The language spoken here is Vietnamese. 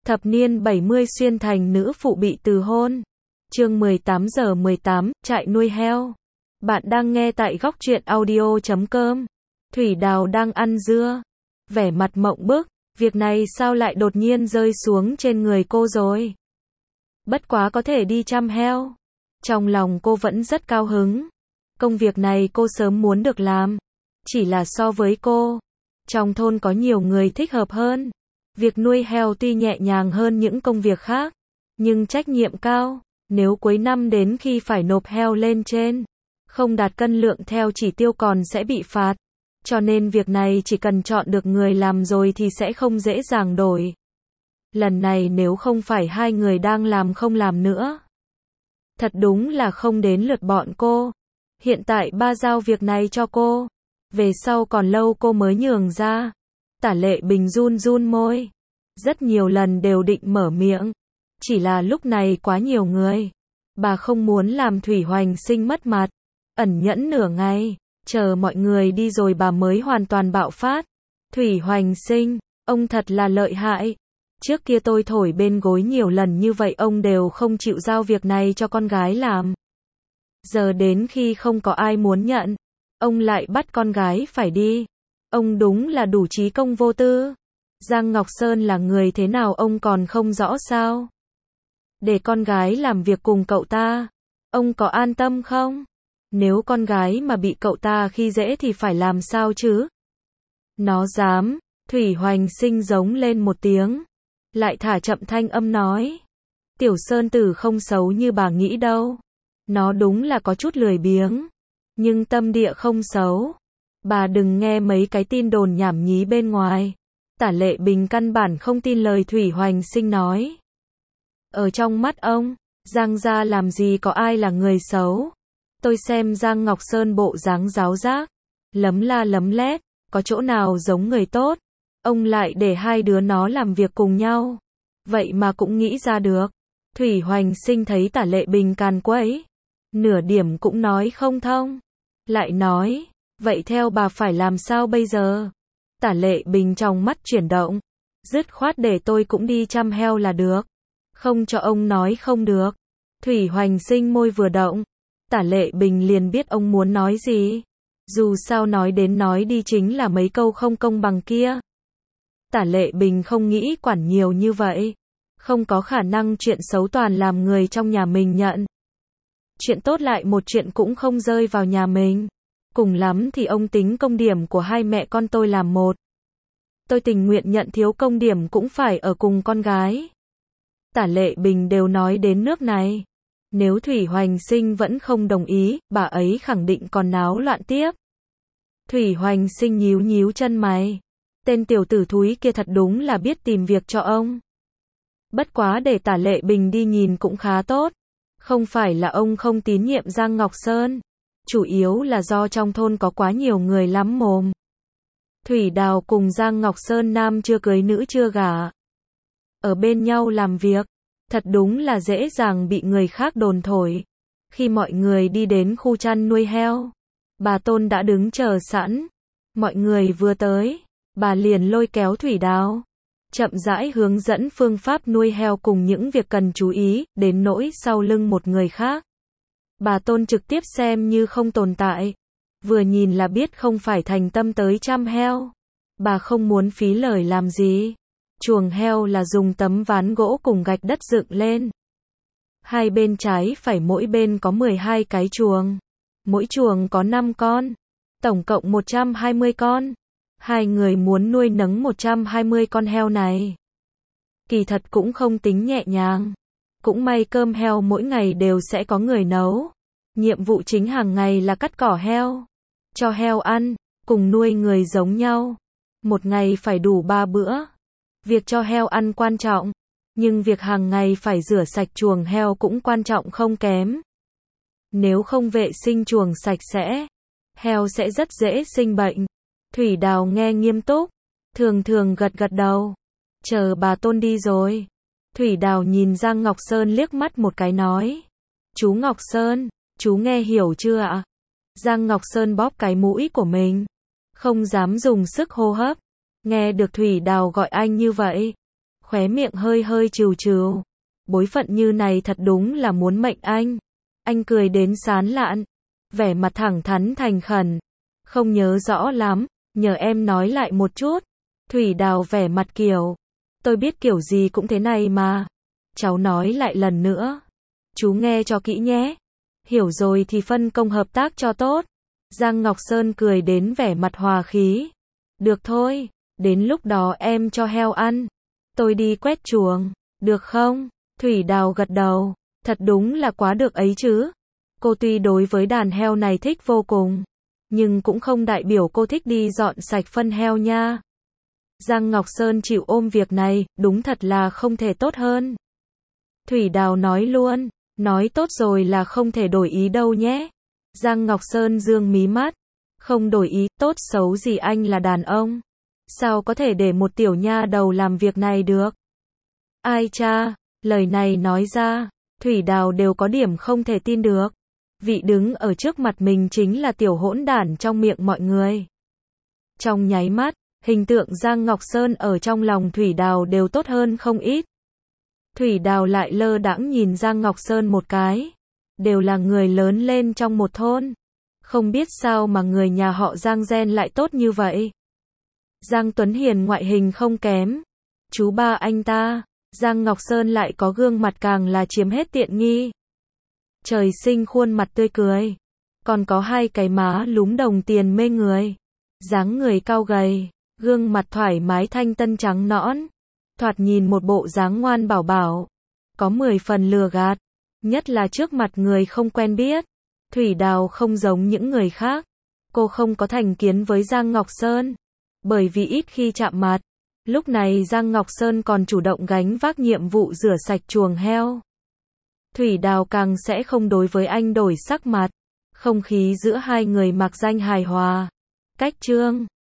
Thập niên 70 xuyên thành nữ phụ bị từ hôn. Chương 18:18, trại nuôi heo. Bạn đang nghe tại góc truyện audio.com. Thủy Đào đang ăn dưa, vẻ mặt mộng bức, việc này sao lại đột nhiên rơi xuống trên người cô rồi? Bất quá có thể đi chăm heo. Trong lòng cô vẫn rất cao hứng. Công việc này cô sớm muốn được làm. Chỉ là so với cô, trong thôn có nhiều người thích hợp hơn. Việc nuôi heo tuy nhẹ nhàng hơn những công việc khác, nhưng trách nhiệm cao. Nếu cuối năm đến khi phải nộp heo lên trên, không đạt cân lượng theo chỉ tiêu còn sẽ bị phạt. Cho nên việc này chỉ cần chọn được người làm rồi thì sẽ không dễ dàng đổi. Lần này nếu không phải hai người đang làm không làm nữa, thật đúng là không đến lượt bọn cô. Hiện tại ba giao việc này cho cô, về sau còn lâu cô mới nhường ra. Tả Lệ Bình run run môi, rất nhiều lần đều định mở miệng, chỉ là lúc này quá nhiều người, bà không muốn làm Thủy Hoành Sinh mất mặt. Ẩn nhẫn nửa ngày, chờ mọi người đi rồi bà mới hoàn toàn bạo phát. Thủy Hoành Sinh, ông thật là lợi hại. Trước kia tôi thổi bên gối nhiều lần như vậy ông đều không chịu giao việc này cho con gái làm. Giờ đến khi không có ai muốn nhận, ông lại bắt con gái phải đi. Ông đúng là đủ trí công vô tư. Giang Ngọc Sơn là người thế nào ông còn không rõ sao? Để con gái làm việc cùng cậu ta, ông có an tâm không? Nếu con gái mà bị cậu ta khi dễ thì phải làm sao chứ? Nó dám. Thủy Hoành Sinh giống lên một tiếng, lại thả chậm thanh âm nói. Tiểu Sơn Tử không xấu như bà nghĩ đâu. Nó đúng là có chút lười biếng, nhưng tâm địa không xấu. Bà đừng nghe mấy cái tin đồn nhảm nhí bên ngoài. Tả Lệ Bình căn bản không tin lời Thủy Hoành Sinh nói. Ở trong mắt ông, Giang gia làm gì có ai là người xấu. Tôi xem Giang Ngọc Sơn bộ dáng giáo giác, lấm la lấm lét, có chỗ nào giống người tốt. Ông lại để hai đứa nó làm việc cùng nhau. Vậy mà cũng nghĩ ra được. Thủy Hoành Sinh thấy Tả Lệ Bình càn quấy, nửa điểm cũng nói không thông. Lại nói, vậy theo bà phải làm sao bây giờ? Tả Lệ Bình trong mắt chuyển động, dứt khoát để tôi cũng đi chăm heo là được. Không cho ông nói không được. Thủy Hoành Sinh môi vừa động, Tả Lệ Bình liền biết ông muốn nói gì. Dù sao nói đến nói đi chính là mấy câu không công bằng kia. Tả Lệ Bình không nghĩ quản nhiều như vậy. Không có khả năng chuyện xấu toàn làm người trong nhà mình nhận. Chuyện tốt lại một chuyện cũng không rơi vào nhà mình. Cùng lắm thì ông tính công điểm của hai mẹ con tôi làm một. Tôi tình nguyện nhận thiếu công điểm cũng phải ở cùng con gái. Tả Lệ Bình đều nói đến nước này. Nếu Thủy Hoành Sinh vẫn không đồng ý, bà ấy khẳng định còn náo loạn tiếp. Thủy Hoành Sinh nhíu nhíu chân mày. Tên tiểu tử thúi kia thật đúng là biết tìm việc cho ông. Bất quá để Tả Lệ Bình đi nhìn cũng khá tốt. Không phải là ông không tín nhiệm Giang Ngọc Sơn. Chủ yếu là do trong thôn có quá nhiều người lắm mồm. Thủy Đào cùng Giang Ngọc Sơn nam chưa cưới nữ chưa gả, ở bên nhau làm việc, thật đúng là dễ dàng bị người khác đồn thổi. Khi mọi người đi đến khu chăn nuôi heo, bà Tôn đã đứng chờ sẵn. Mọi người vừa tới, bà liền lôi kéo Thủy Đào, chậm rãi hướng dẫn phương pháp nuôi heo cùng những việc cần chú ý, đến nỗi sau lưng một người khác. Bà Tôn trực tiếp xem như không tồn tại. Vừa nhìn là biết không phải thành tâm tới chăm heo. Bà không muốn phí lời làm gì. Chuồng heo là dùng tấm ván gỗ cùng gạch đất dựng lên. Hai bên trái phải mỗi bên có 12 cái chuồng. Mỗi chuồng có 5 con. Tổng cộng 120 con. Hai người muốn nuôi nấng 120 con heo này. Kỳ thật cũng không tính nhẹ nhàng. Cũng may cơm heo mỗi ngày đều sẽ có người nấu. Nhiệm vụ chính hàng ngày là cắt cỏ heo, cho heo ăn, cùng nuôi người giống nhau. Một ngày phải đủ 3 bữa. Việc cho heo ăn quan trọng, nhưng việc hàng ngày phải rửa sạch chuồng heo cũng quan trọng không kém. Nếu không vệ sinh chuồng sạch sẽ, heo sẽ rất dễ sinh bệnh. Thủy Đào nghe nghiêm túc, thường thường gật gật đầu. Chờ bà Tôn đi rồi, Thủy Đào nhìn Giang Ngọc Sơn liếc mắt một cái nói. Chú Ngọc Sơn, chú nghe hiểu chưa ạ? Giang Ngọc Sơn bóp cái mũi của mình, không dám dùng sức hô hấp. Nghe được Thủy Đào gọi anh như vậy, khóe miệng hơi hơi trừu trừu. Bối phận như này thật đúng là muốn mệnh anh. Anh cười đến sán lạn, vẻ mặt thẳng thắn thành khẩn. Không nhớ rõ lắm, nhờ em nói lại một chút. Thủy Đào vẻ mặt kiểu, tôi biết kiểu gì cũng thế này mà. Cháu nói lại lần nữa. Chú nghe cho kỹ nhé. Hiểu rồi thì phân công hợp tác cho tốt. Giang Ngọc Sơn cười đến vẻ mặt hòa khí. Được thôi, đến lúc đó em cho heo ăn. Tôi đi quét chuồng, được không? Thủy Đào gật đầu, thật đúng là quá được ấy chứ. Cô tuy đối với đàn heo này thích vô cùng, nhưng cũng không đại biểu cô thích đi dọn sạch phân heo nha. Giang Ngọc Sơn chịu ôm việc này, đúng thật là không thể tốt hơn. Thủy Đào nói luôn, nói tốt rồi là không thể đổi ý đâu nhé. Giang Ngọc Sơn dương mí mắt, không đổi ý, tốt xấu gì anh là đàn ông. Sao có thể để một tiểu nha đầu làm việc này được? Ai cha, lời này nói ra, Thủy Đào đều có điểm không thể tin được. Vị đứng ở trước mặt mình chính là tiểu hỗn đản trong miệng mọi người. Trong nháy mắt, hình tượng Giang Ngọc Sơn ở trong lòng Thủy Đào đều tốt hơn không ít. Thủy Đào lại lơ đãng nhìn Giang Ngọc Sơn một cái. Đều là người lớn lên trong một thôn. Không biết sao mà người nhà họ Giang gen lại tốt như vậy. Giang Tuấn Hiền ngoại hình không kém. Chú ba anh ta, Giang Ngọc Sơn lại có gương mặt càng là chiếm hết tiện nghi. Trời sinh khuôn mặt tươi cười. Còn có hai cái má lúm đồng tiền mê người. Dáng người cao gầy, gương mặt thoải mái thanh tân trắng nõn. Thoạt nhìn một bộ dáng ngoan bảo bảo. Có 10 phần lừa gạt. Nhất là trước mặt người không quen biết. Thủy Đào không giống những người khác. Cô không có thành kiến với Giang Ngọc Sơn. Bởi vì ít khi chạm mặt. Lúc này Giang Ngọc Sơn còn chủ động gánh vác nhiệm vụ rửa sạch chuồng heo. Thủy Đào càng sẽ không đối với anh đổi sắc mặt. Không khí giữa hai người mặc danh hài hòa. Cách chương